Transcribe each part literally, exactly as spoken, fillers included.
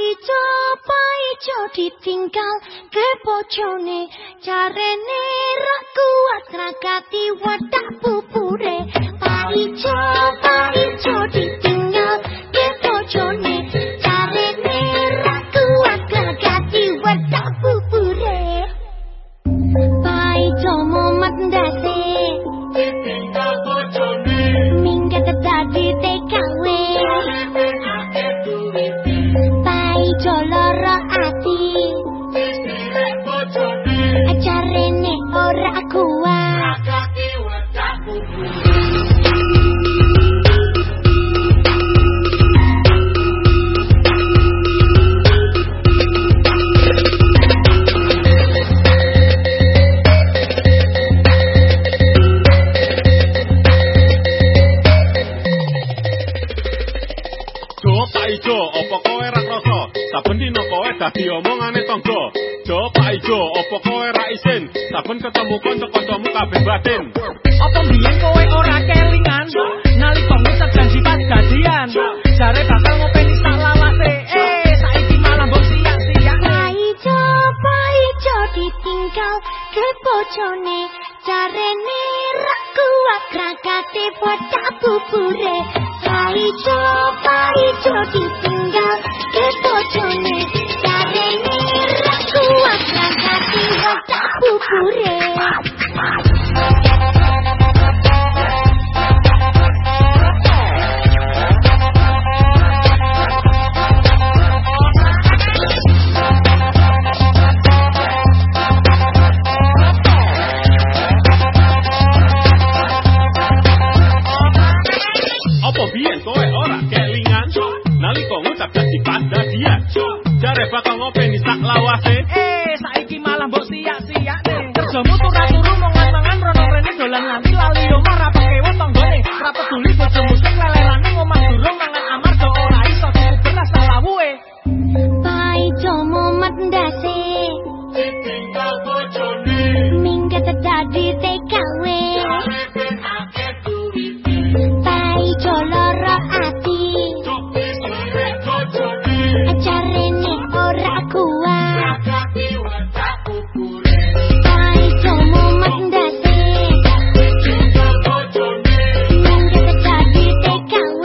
Paijo paijo ditinggal ke bojone jarene ra kuat ragati wadah bubure. Paijo paijo ditinggal ke bojone jarene ra kuat ragati wadah bubure. Paijo momat ndase ditinggal bojone minggat dadi T K W. Paijo lara ati jarene ora kuat ragati wadah bubure. Paijo, opo kowe ra krasa? Saben dina kowe dadi omongane tangga. Jo Paijo, opo kowe ra isin? Saben ketemu kanca-kancamu kabeh batin. Apa mbiyen kowe ora kelingan? Nalika ngucap janji pas jadian. Jare bakal ngopeni sak lawase. Eh, saiki malah mbok siak-siak. Paijo, Paijo ditinggal ke bojone jarene ra kuat ragate wadah bubure. Paijo, Paijo ditinggal ke bojone jarene ra kuat ragate wadah bubure. Apa biyen kowe ora kelingan? Nalika ngucap janji pas jadian. Jare bakal ngopeni sak lawase. Eh, saiki malah mbok siak-siak nih. Kerjamu tuh ra turu mangan-mangan rono rene dolan nganti lali omah ra pekewo tanggane. Ra peduli bojomu sing lelerane ngomah durung mangan amarga ora iso tuku beras lawuhe. Paijo momat ndase Ditinggal bojone minggat dadi T K W. Paijo lara ati jarene ora kuat ragati wadah bubure. Paijo momat ndase ditinggal bojone minggat dadi T K W.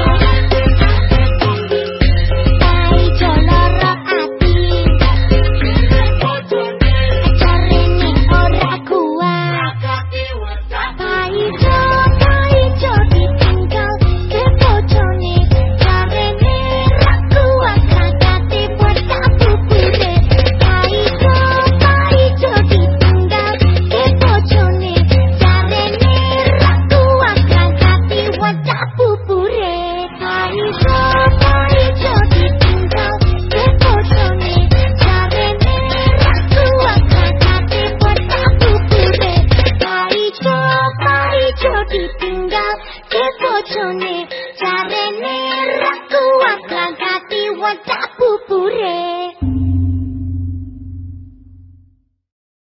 Paijo lara ati jarene ora kuat ragati wadah. Paijo Paijo ditinggal ke bojone jarene ra kuat ragati wadah bubure. Paijo Paijo ditinggal ke bojone jarene ra kuat ragati wadah bubure. Paijo Paijo ditinggal ke bojone jarene ra kuat ragati wadah bubure. Paijo Paijo ditinggal ke bojone